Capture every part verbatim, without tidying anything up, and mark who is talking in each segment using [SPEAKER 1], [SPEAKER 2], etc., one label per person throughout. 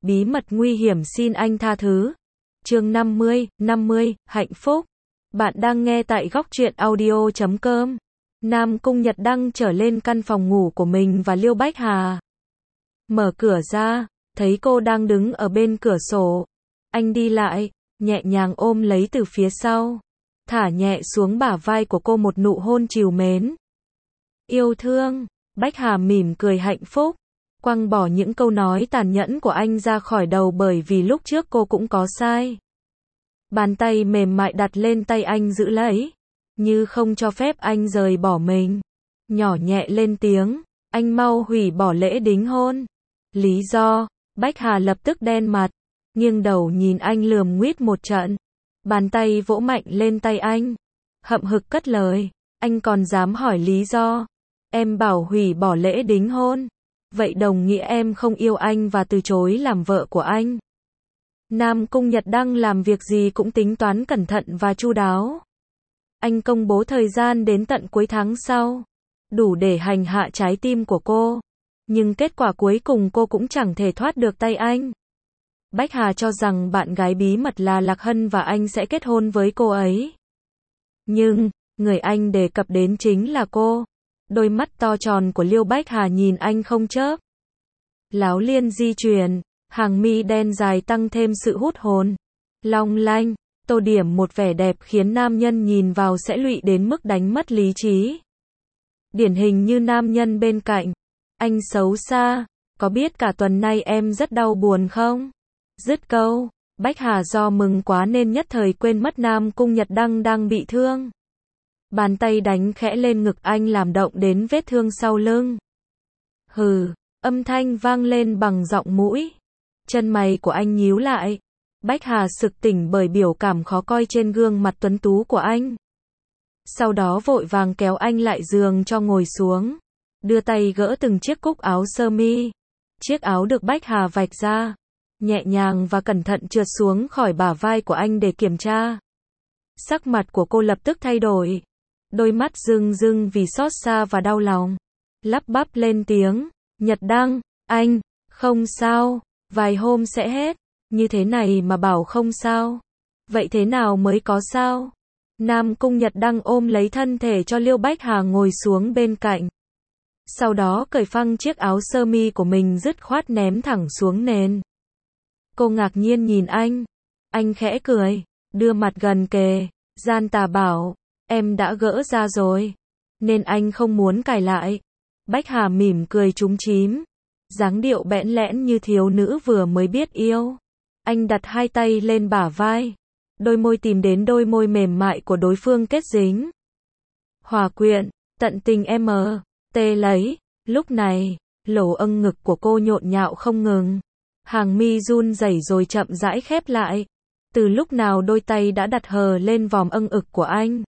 [SPEAKER 1] bí mật nguy hiểm xin anh tha thứ. Chương năm mươi, năm mươi, hạnh phúc. Bạn đang nghe tại góc truyện audio chấm com. Nam Cung Nhật Đăng trở lên căn phòng ngủ của mình và Liêu Bách Hà. Mở cửa ra, thấy cô đang đứng ở bên cửa sổ. Anh đi lại, nhẹ nhàng ôm lấy từ phía sau, thả nhẹ xuống bả vai của cô một nụ hôn trìu mến. Yêu thương. Bách Hà mỉm cười hạnh phúc, quăng bỏ những câu nói tàn nhẫn của anh ra khỏi đầu bởi vì lúc trước cô cũng có sai. Bàn tay mềm mại đặt lên tay anh giữ lấy, như không cho phép anh rời bỏ mình. Nhỏ nhẹ lên tiếng, anh mau hủy bỏ lễ đính hôn. Lý do? Bách Hà lập tức đen mặt, nghiêng đầu nhìn anh lườm nguýt một trận. Bàn tay vỗ mạnh lên tay anh, hậm hực cất lời, anh còn dám hỏi lý do? Em bảo hủy bỏ lễ đính hôn, vậy đồng nghĩa em không yêu anh và từ chối làm vợ của anh. Nam Cung Nhật Đăng làm việc gì cũng tính toán cẩn thận và chu đáo. Anh công bố thời gian đến tận cuối tháng sau, đủ để hành hạ trái tim của cô. Nhưng kết quả cuối cùng cô cũng chẳng thể thoát được tay anh. Bách Hà cho rằng bạn gái bí mật là Lạc Hân và anh sẽ kết hôn với cô ấy. Nhưng, người anh đề cập đến chính là cô. Đôi mắt to tròn của Liêu Bách Hà nhìn anh không chớp. Láo liên di chuyển, hàng mi đen dài tăng thêm sự hút hồn. Long lanh, tô điểm một vẻ đẹp khiến nam nhân nhìn vào sẽ lụy đến mức đánh mất lý trí. Điển hình như nam nhân bên cạnh. Anh xấu xa, có biết cả tuần nay em rất đau buồn không? Dứt câu, Bách Hà do mừng quá nên nhất thời quên mất Nam Cung Nhật Đăng đang bị thương. Bàn tay đánh khẽ lên ngực anh làm động đến vết thương sau lưng. Hừ, âm thanh vang lên bằng giọng mũi. Chân mày của anh nhíu lại. Bách Hà sực tỉnh bởi biểu cảm khó coi trên gương mặt tuấn tú của anh. Sau đó vội vàng kéo anh lại giường cho ngồi xuống. Đưa tay gỡ từng chiếc cúc áo sơ mi. Chiếc áo được Bách Hà vạch ra, nhẹ nhàng và cẩn thận trượt xuống khỏi bả vai của anh để kiểm tra. Sắc mặt của cô lập tức thay đổi. Đôi mắt rưng rưng vì xót xa và đau lòng. Lắp bắp lên tiếng, Nhật Đăng, anh, không sao, vài hôm sẽ hết. Như thế này mà bảo không sao. Vậy thế nào mới có sao? Nam Cung Nhật Đăng ôm lấy thân thể cho Liêu Bách Hà ngồi xuống bên cạnh. Sau đó cởi phăng chiếc áo sơ mi của mình dứt khoát ném thẳng xuống nền. Cô ngạc nhiên nhìn anh. Anh khẽ cười, đưa mặt gần kề, gian tà bảo, em đã gỡ ra rồi, nên anh không muốn cài lại. Bách Hà mỉm cười trúng chím, dáng điệu bẽn lẽn như thiếu nữ vừa mới biết yêu. Anh đặt hai tay lên bả vai, đôi môi tìm đến đôi môi mềm mại của đối phương kết dính. Hòa quyện, tận tình em mờ, tê lấy. Lúc này, lỗ âng ngực của cô nhộn nhạo không ngừng. Hàng mi run rẩy rồi chậm rãi khép lại. Từ lúc nào đôi tay đã đặt hờ lên vòm âng ực của anh.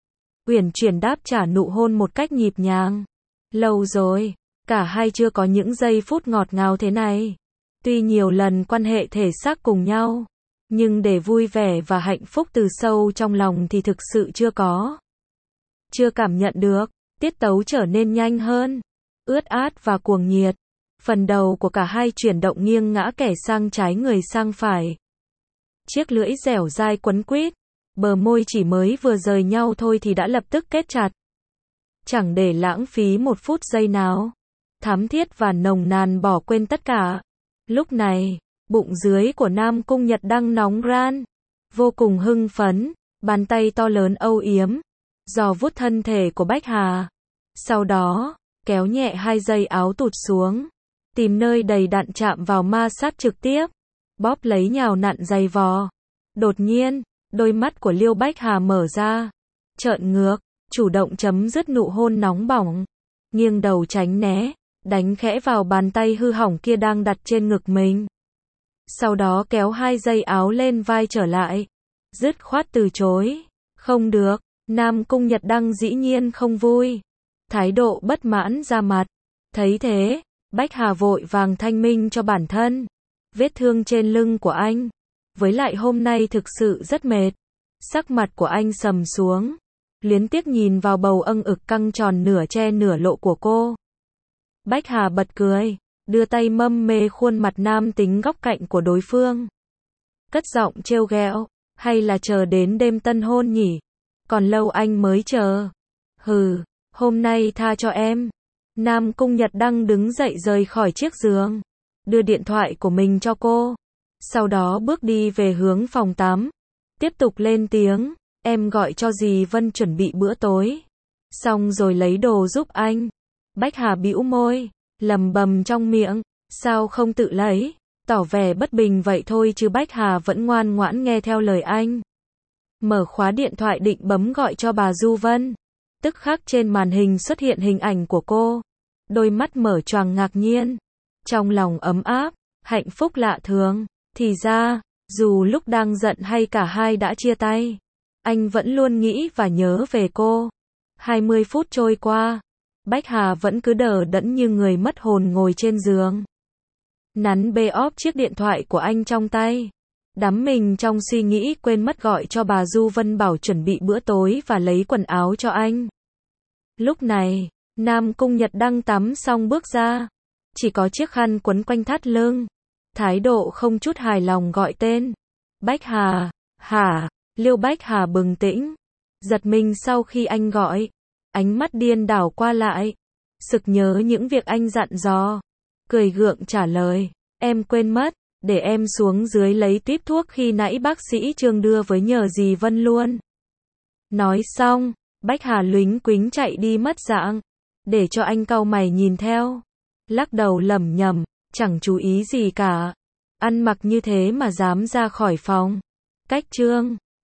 [SPEAKER 1] Uyển chuyển đáp trả nụ hôn một cách nhịp nhàng. Lâu rồi, cả hai chưa có những giây phút ngọt ngào thế này. Tuy nhiều lần quan hệ thể xác cùng nhau, nhưng để vui vẻ và hạnh phúc từ sâu trong lòng thì thực sự chưa có. Chưa cảm nhận được, tiết tấu trở nên nhanh hơn, ướt át và cuồng nhiệt. Phần đầu của cả hai chuyển động nghiêng ngã kẻ sang trái người sang phải. Chiếc lưỡi dẻo dai quấn quýt, bờ môi chỉ mới vừa rời nhau thôi thì đã lập tức kết chặt. Chẳng để lãng phí một phút giây nào. Thắm thiết và nồng nàn bỏ quên tất cả. Lúc này, bụng dưới của Nam Cung Nhật Đăng nóng ran, vô cùng hưng phấn, bàn tay to lớn âu yếm, dò vuốt thân thể của Bách Hà. Sau đó, kéo nhẹ hai dây áo tụt xuống, tìm nơi đầy đặn chạm vào ma sát trực tiếp, bóp lấy nhào nặn dày vò. Đột nhiên, đôi mắt của Liêu Bách Hà mở ra, trợn ngược, chủ động chấm dứt nụ hôn nóng bỏng, nghiêng đầu tránh né, đánh khẽ vào bàn tay hư hỏng kia đang đặt trên ngực mình. Sau đó kéo hai dây áo lên vai trở lại, dứt khoát từ chối. Không được, Nam Cung Nhật Đăng dĩ nhiên không vui, thái độ bất mãn ra mặt. Thấy thế, Bách Hà vội vàng thanh minh cho bản thân. Vết thương trên lưng của anh, với lại hôm nay thực sự rất mệt. Sắc mặt của anh sầm xuống, luyến tiếc nhìn vào bầu âng ực căng tròn nửa che nửa lộ của cô. Bách Hà bật cười, đưa tay mâm mê khuôn mặt nam tính góc cạnh của đối phương. Cất giọng trêu ghẹo, hay là chờ đến đêm tân hôn nhỉ? Còn lâu anh mới chờ. Hừ, hôm nay tha cho em. Nam Cung Nhật Đăng đứng dậy rời khỏi chiếc giường, đưa điện thoại của mình cho cô. Sau đó bước đi về hướng phòng tắm. Tiếp tục lên tiếng, em gọi cho dì Vân chuẩn bị bữa tối. Xong rồi lấy đồ giúp anh. Bách Hà bĩu môi, lầm bầm trong miệng, sao không tự lấy, tỏ vẻ bất bình vậy thôi chứ Bách Hà vẫn ngoan ngoãn nghe theo lời anh. Mở khóa điện thoại định bấm gọi cho bà Du Vân. Tức khắc trên màn hình xuất hiện hình ảnh của cô. Đôi mắt mở choàng ngạc nhiên. Trong lòng ấm áp, hạnh phúc lạ thường. Thì ra, dù lúc đang giận hay cả hai đã chia tay, anh vẫn luôn nghĩ và nhớ về cô. hai mươi phút trôi qua, Bách Hà vẫn cứ đờ đẫn như người mất hồn ngồi trên giường. Nắn bê óp chiếc điện thoại của anh trong tay. Đắm mình trong suy nghĩ quên mất gọi cho bà Du Vân bảo chuẩn bị bữa tối và lấy quần áo cho anh. Lúc này, Nam Cung Nhật Đăng tắm xong bước ra. Chỉ có chiếc khăn quấn quanh thắt lưng. Thái độ không chút hài lòng gọi tên. Bách Hà, hả? Liêu Bách Hà bừng tỉnh. Giật mình sau khi anh gọi. Ánh mắt điên đảo qua lại. Sực nhớ những việc anh dặn dò. Cười gượng trả lời. Em quên mất. Để em xuống dưới lấy típ thuốc khi nãy bác sĩ Trương đưa với nhờ dì Vân luôn. Nói xong, Bách Hà luính quính chạy đi mất dạng. Để cho anh cau mày nhìn theo. Lắc đầu lẩm nhẩm, chẳng chú ý gì cả. Ăn mặc như thế mà dám ra khỏi phòng. Cách Trương